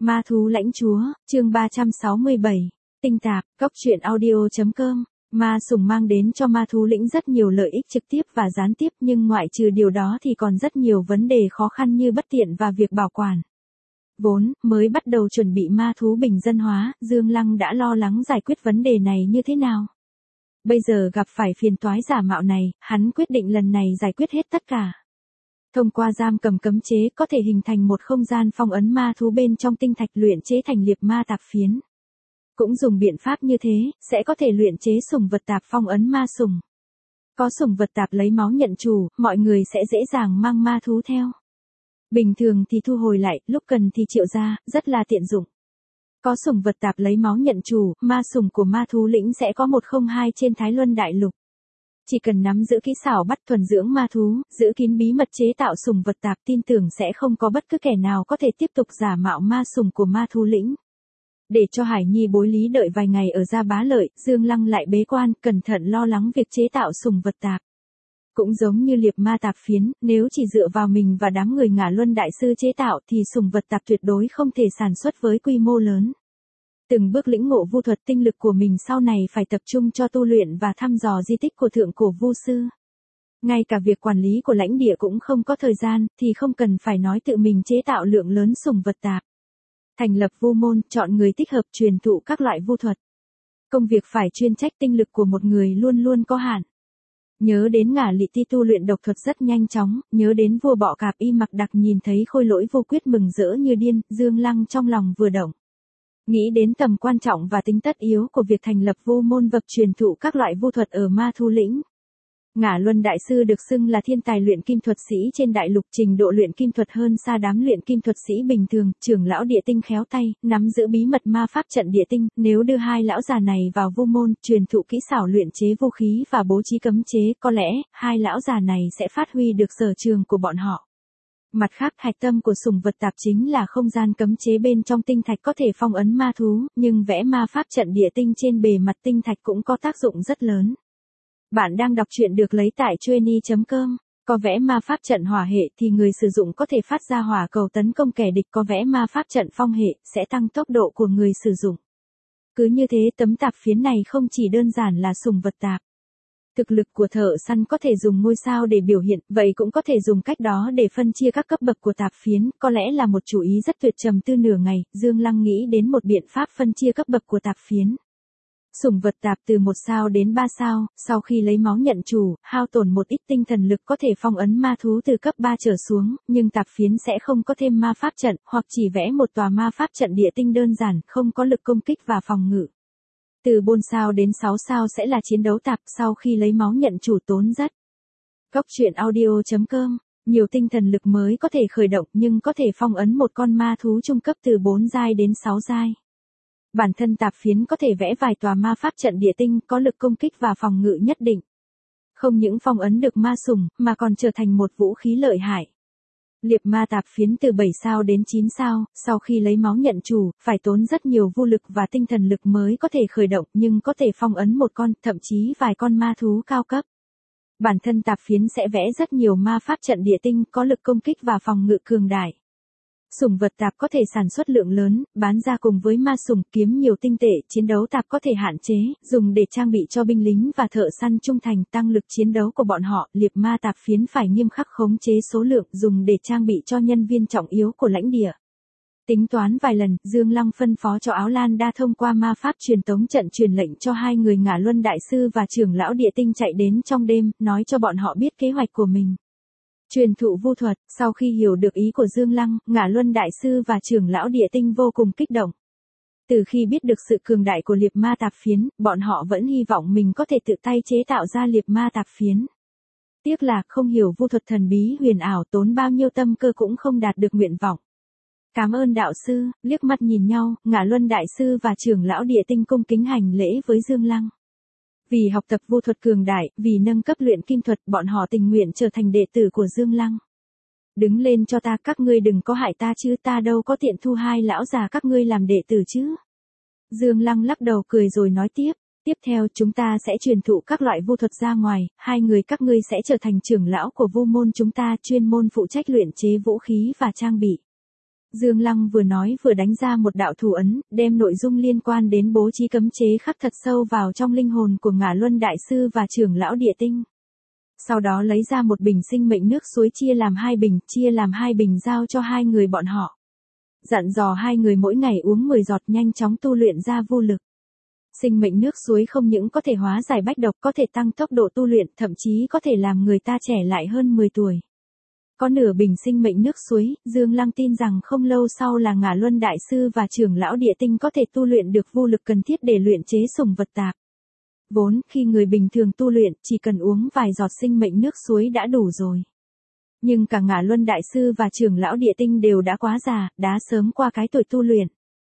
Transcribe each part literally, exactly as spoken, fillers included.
Ma thú lãnh chúa, chương ba trăm sáu mươi bảy, tinh tạp, cốc truyện audio.com. Ma sùng mang đến cho ma thú lĩnh rất nhiều lợi ích trực tiếp và gián tiếp, nhưng ngoại trừ điều đó thì còn rất nhiều vấn đề khó khăn như bất tiện và việc bảo quản. Vốn, mới bắt đầu chuẩn bị ma thú bình dân hóa, Dương Lăng đã lo lắng giải quyết vấn đề này như thế nào. Bây giờ gặp phải phiền toái giả mạo này, hắn quyết định lần này giải quyết hết tất cả. Thông qua giam cầm cấm chế có thể hình thành một không gian phong ấn ma thú bên trong tinh thạch luyện chế thành liệp ma tạp phiến. Cũng dùng biện pháp như thế, sẽ có thể luyện chế sủng vật tạp phong ấn ma sủng. Có sủng vật tạp lấy máu nhận chủ, mọi người sẽ dễ dàng mang ma thú theo. Bình thường thì thu hồi lại, lúc cần thì triệu ra, rất là tiện dụng. Có sủng vật tạp lấy máu nhận chủ, ma sủng của ma thú lĩnh sẽ có một không hai trên Thái Luân Đại Lục. Chỉ cần nắm giữ kỹ xảo bắt thuần dưỡng ma thú, giữ kín bí mật chế tạo sủng vật tạp, tin tưởng sẽ không có bất cứ kẻ nào có thể tiếp tục giả mạo ma sủng của ma thú lĩnh. Để cho Hải Nhi bối lý đợi vài ngày ở Gia Bá Lợi, Dương Lăng lại bế quan, cẩn thận lo lắng việc chế tạo sủng vật tạp. Cũng giống như liệp ma tạp phiến, nếu chỉ dựa vào mình và đám người Ngả Luân Đại Sư chế tạo thì sủng vật tạp tuyệt đối không thể sản xuất với quy mô lớn. Từng bước lĩnh ngộ vu thuật, tinh lực của mình sau này phải tập trung cho tu luyện và thăm dò di tích của thượng cổ vu sư. Ngay cả việc quản lý của lãnh địa cũng không có thời gian, thì không cần phải nói tự mình chế tạo lượng lớn sủng vật tạp. Thành lập vu môn, chọn người thích hợp truyền thụ các loại vu thuật. Công việc phải chuyên trách, tinh lực của một người luôn luôn có hạn. Nhớ đến Ngả Lị Ti tu luyện độc thuật rất nhanh chóng, nhớ đến vua bọ cạp Y Mặc Đặc nhìn thấy khôi lỗi vô quyết mừng rỡ như điên, Dương Lăng trong lòng vừa động. Nghĩ đến tầm quan trọng và tính tất yếu của việc thành lập vu môn vực truyền thụ các loại vu thuật ở ma thú lĩnh. Ngả Luân Đại Sư được xưng là thiên tài luyện kim thuật sĩ trên đại lục, trình độ luyện kim thuật hơn xa đám luyện kim thuật sĩ bình thường, trưởng lão địa tinh khéo tay, nắm giữ bí mật ma pháp trận địa tinh, nếu đưa hai lão già này vào vu môn, truyền thụ kỹ xảo luyện chế vũ khí và bố trí cấm chế, có lẽ, hai lão già này sẽ phát huy được sở trường của bọn họ. Mặt khác, hạch tâm của sủng vật tạp chính là không gian cấm chế bên trong tinh thạch có thể phong ấn ma thú, nhưng vẽ ma pháp trận địa tinh trên bề mặt tinh thạch cũng có tác dụng rất lớn. Bạn đang đọc truyện được lấy tại chuyenny chấm com. Có vẽ ma pháp trận hỏa hệ thì người sử dụng có thể phát ra hỏa cầu tấn công kẻ địch, có vẽ ma pháp trận phong hệ sẽ tăng tốc độ của người sử dụng. Cứ như thế, tấm tạp phiến này không chỉ đơn giản là sủng vật tạp. Thực lực của thợ săn có thể dùng ngôi sao để biểu hiện, vậy cũng có thể dùng cách đó để phân chia các cấp bậc của tạp phiến, có lẽ là một chủ ý rất tuyệt. Trầm tư nửa ngày, Dương Lăng nghĩ đến một biện pháp phân chia cấp bậc của tạp phiến. Sủng vật tạp từ một sao đến ba sao, sau khi lấy máu nhận chủ, hao tổn một ít tinh thần lực có thể phong ấn ma thú từ cấp ba trở xuống, nhưng tạp phiến sẽ không có thêm ma pháp trận, hoặc chỉ vẽ một tòa ma pháp trận địa tinh đơn giản, không có lực công kích và phòng ngự. Từ bốn sao đến sáu sao sẽ là chiến đấu tạp, sau khi lấy máu nhận chủ tốn rất. Cốc truyện audio.com, nhiều tinh thần lực mới có thể khởi động nhưng có thể phong ấn một con ma thú trung cấp từ bốn giai đến sáu giai. Bản thân tạp phiến có thể vẽ vài tòa ma pháp trận địa tinh có lực công kích và phòng ngự nhất định. Không những phong ấn được ma sủng, mà còn trở thành một vũ khí lợi hại. Liệp ma tạp phiến từ bảy sao đến chín sao, sau khi lấy máu nhận chủ, phải tốn rất nhiều vu lực và tinh thần lực mới có thể khởi động, nhưng có thể phong ấn một con, thậm chí vài con ma thú cao cấp. Bản thân tạp phiến sẽ vẽ rất nhiều ma pháp trận địa tinh có lực công kích và phòng ngự cường đại. Sủng vật tạp có thể sản xuất lượng lớn, bán ra cùng với ma sủng, kiếm nhiều tinh tệ. Chiến đấu tạp có thể hạn chế, dùng để trang bị cho binh lính và thợ săn trung thành, tăng lực chiến đấu của bọn họ. Liệp ma tạp phiến phải nghiêm khắc khống chế số lượng, dùng để trang bị cho nhân viên trọng yếu của lãnh địa. Tính toán vài lần, Dương Lăng phân phó cho Áo Lan Đa thông qua ma pháp truyền tống trận truyền lệnh cho hai người Ngả Luân Đại Sư và trưởng lão địa tinh chạy đến trong đêm, nói cho bọn họ biết kế hoạch của mình. Truyền thụ vu thuật, sau khi hiểu được ý của Dương Lăng, Ngả Luân Đại Sư và trưởng lão địa tinh vô cùng kích động. Từ khi biết được sự cường đại của liệp ma tạp phiến, bọn họ vẫn hy vọng mình có thể tự tay chế tạo ra liệp ma tạp phiến. Tiếc là không hiểu vu thuật thần bí huyền ảo, tốn bao nhiêu tâm cơ cũng không đạt được nguyện vọng. Cảm ơn đạo sư. Liếc mắt nhìn nhau, Ngả Luân Đại Sư và trưởng lão địa tinh cung kính hành lễ với Dương Lăng. Vì học tập vu thuật cường đại, vì nâng cấp luyện kim thuật, bọn họ tình nguyện trở thành đệ tử của Dương Lăng. Đứng lên cho ta, các ngươi đừng có hại ta chứ, ta đâu có tiện thu hai lão già các ngươi làm đệ tử chứ. Dương Lăng lắc đầu cười rồi nói tiếp, tiếp theo chúng ta sẽ truyền thụ các loại vu thuật ra ngoài, hai người các ngươi sẽ trở thành trưởng lão của vu môn chúng ta, chuyên môn phụ trách luyện chế vũ khí và trang bị. Dương Lăng vừa nói vừa đánh ra một đạo thủ ấn, đem nội dung liên quan đến bố trí cấm chế khắc thật sâu vào trong linh hồn của Ngả Luân Đại Sư và trưởng lão địa tinh. Sau đó lấy ra một bình sinh mệnh nước suối chia làm hai bình, chia làm hai bình giao cho hai người bọn họ. Dặn dò hai người mỗi ngày uống mười giọt nhanh chóng tu luyện ra vô lực. Sinh mệnh nước suối không những có thể hóa giải bách độc, có thể tăng tốc độ tu luyện, thậm chí có thể làm người ta trẻ lại hơn mười tuổi. Có nửa bình sinh mệnh nước suối, Dương Lăng tin rằng không lâu sau là Ngả Luân Đại Sư và trưởng lão địa tinh có thể tu luyện được vô lực cần thiết để luyện chế sủng vật tạp. Vốn, khi người bình thường tu luyện, chỉ cần uống vài giọt sinh mệnh nước suối đã đủ rồi. Nhưng cả Ngả Luân Đại Sư và trưởng lão địa tinh đều đã quá già, đã sớm qua cái tuổi tu luyện.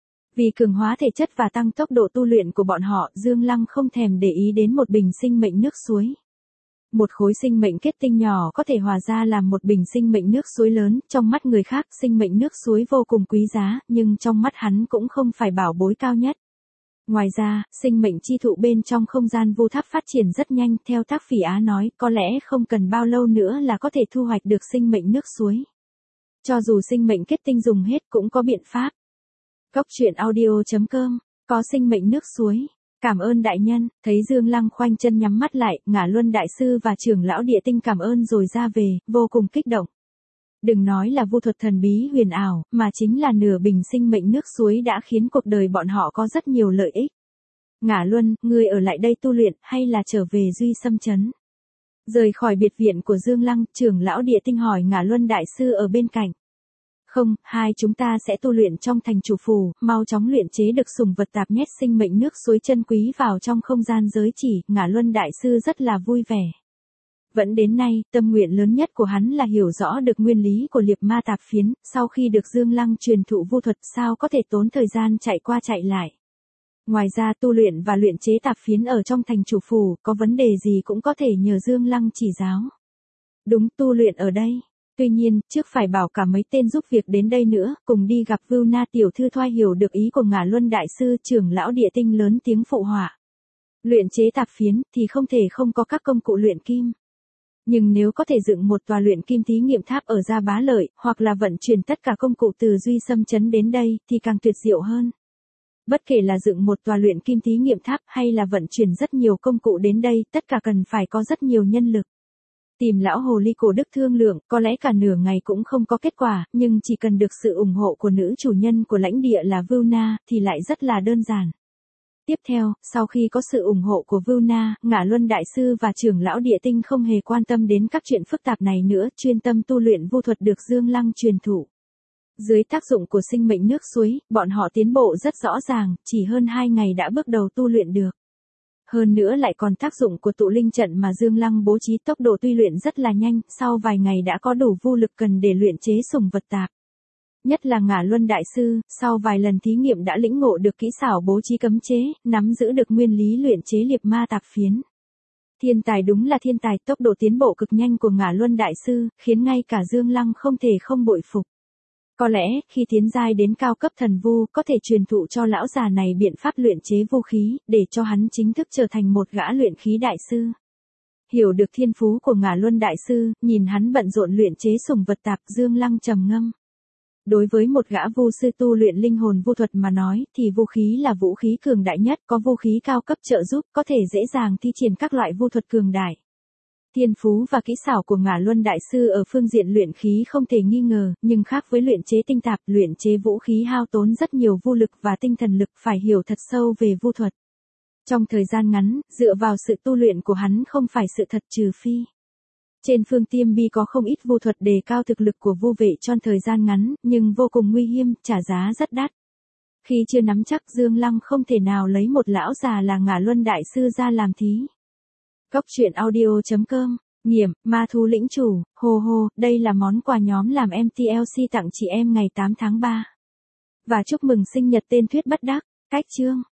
Vì cường hóa thể chất và tăng tốc độ tu luyện của bọn họ, Dương Lăng không thèm để ý đến một bình sinh mệnh nước suối. Một khối sinh mệnh kết tinh nhỏ có thể hòa ra làm một bình sinh mệnh nước suối lớn, trong mắt người khác sinh mệnh nước suối vô cùng quý giá, nhưng trong mắt hắn cũng không phải bảo bối cao nhất. Ngoài ra, sinh mệnh chi thụ bên trong không gian vu tháp phát triển rất nhanh, theo Thác Phỉ Á nói, có lẽ không cần bao lâu nữa là có thể thu hoạch được sinh mệnh nước suối. Cho dù sinh mệnh kết tinh dùng hết cũng có biện pháp. Cốc truyện audio chấm com, có sinh mệnh nước suối. Cảm ơn đại nhân, thấy Dương Lăng khoanh chân nhắm mắt lại, Ngả Luân Đại Sư và trưởng lão địa tinh cảm ơn rồi ra về, vô cùng kích động. Đừng nói là vu thuật thần bí huyền ảo, mà chính là nửa bình sinh mệnh nước suối đã khiến cuộc đời bọn họ có rất nhiều lợi ích. Ngả Luân, ngươi ở lại đây tu luyện, hay là trở về Duy Sâm Trấn? Rời khỏi biệt viện của Dương Lăng, trưởng lão địa tinh hỏi Ngả Luân Đại Sư ở bên cạnh. Không, hai chúng ta sẽ tu luyện trong thành chủ phủ, mau chóng luyện chế được sủng vật tạp nhét sinh mệnh nước suối chân quý vào trong không gian giới chỉ, Ngả Luân Đại Sư rất là vui vẻ. Vẫn đến nay, tâm nguyện lớn nhất của hắn là hiểu rõ được nguyên lý của liệp ma tạp phiến, sau khi được Dương Lăng truyền thụ vu thuật sao có thể tốn thời gian chạy qua chạy lại. Ngoài ra tu luyện và luyện chế tạp phiến ở trong thành chủ phủ, có vấn đề gì cũng có thể nhờ Dương Lăng chỉ giáo. Đúng, tu luyện ở đây. Tuy nhiên, trước phải bảo cả mấy tên giúp việc đến đây nữa, cùng đi gặp Vưu Na tiểu thư thoai hiểu được ý của Ngả Luân Đại Sư, trưởng lão địa tinh lớn tiếng phụ họa. Luyện chế tạp phiến thì không thể không có các công cụ luyện kim. Nhưng nếu có thể dựng một tòa luyện kim thí nghiệm tháp ở Gia Bá Lợi, hoặc là vận chuyển tất cả công cụ từ Duy Sâm Trấn đến đây, thì càng tuyệt diệu hơn. Bất kể là dựng một tòa luyện kim thí nghiệm tháp hay là vận chuyển rất nhiều công cụ đến đây, tất cả cần phải có rất nhiều nhân lực. Tìm lão hồ ly cổ đức thương lượng, có lẽ cả nửa ngày cũng không có kết quả, nhưng chỉ cần được sự ủng hộ của nữ chủ nhân của lãnh địa là Vưu Na, thì lại rất là đơn giản. Tiếp theo, sau khi có sự ủng hộ của Vưu Na, Ngả Luân Đại Sư và trưởng lão địa tinh không hề quan tâm đến các chuyện phức tạp này nữa, chuyên tâm tu luyện vu thuật được Dương Lăng truyền thụ. Dưới tác dụng của sinh mệnh nước suối, bọn họ tiến bộ rất rõ ràng, chỉ hơn hai ngày đã bước đầu tu luyện được. Hơn nữa lại còn tác dụng của tụ linh trận mà Dương Lăng bố trí, tốc độ tu luyện rất là nhanh, sau vài ngày đã có đủ vô lực cần để luyện chế sủng vật tạp. Nhất là Ngả Luân Đại Sư, sau vài lần thí nghiệm đã lĩnh ngộ được kỹ xảo bố trí cấm chế, nắm giữ được nguyên lý luyện chế liệp ma tạp phiến. Thiên tài đúng là thiên tài, tốc độ tiến bộ cực nhanh của Ngả Luân Đại Sư, khiến ngay cả Dương Lăng không thể không bội phục. Có lẽ, khi tiến giai đến cao cấp thần vu, có thể truyền thụ cho lão già này biện pháp luyện chế vũ khí, để cho hắn chính thức trở thành một gã luyện khí đại sư. Hiểu được thiên phú của Ngả Luân Đại Sư, nhìn hắn bận rộn luyện chế sủng vật tạp, Dương Lăng trầm ngâm. Đối với một gã vu sư tu luyện linh hồn vu thuật mà nói, thì vũ khí là vũ khí cường đại nhất, có vũ khí cao cấp trợ giúp, có thể dễ dàng thi triển các loại vu thuật cường đại. Thiên phú và kỹ xảo của Ngả Luân Đại Sư ở phương diện luyện khí không thể nghi ngờ, nhưng khác với luyện chế tinh tạp, luyện chế vũ khí hao tốn rất nhiều vô lực và tinh thần lực, phải hiểu thật sâu về vu thuật. Trong thời gian ngắn, dựa vào sự tu luyện của hắn không phải sự thật trừ phi. Trên phương Tiêm Bi có không ít vu thuật đề cao thực lực của vu vệ trong thời gian ngắn, nhưng vô cùng nguy hiểm, trả giá rất đắt. Khi chưa nắm chắc, Dương Lăng không thể nào lấy một lão già là Ngả Luân Đại Sư ra làm thí. Cốc truyện audio chấm com, Nghiểm, ma thú lĩnh chủ, hô hô, đây là món quà nhóm làm em tê lờ xê tặng chị em ngày tám tháng ba. Và chúc mừng sinh nhật tên Thuyết Bất Đắc, cách chương.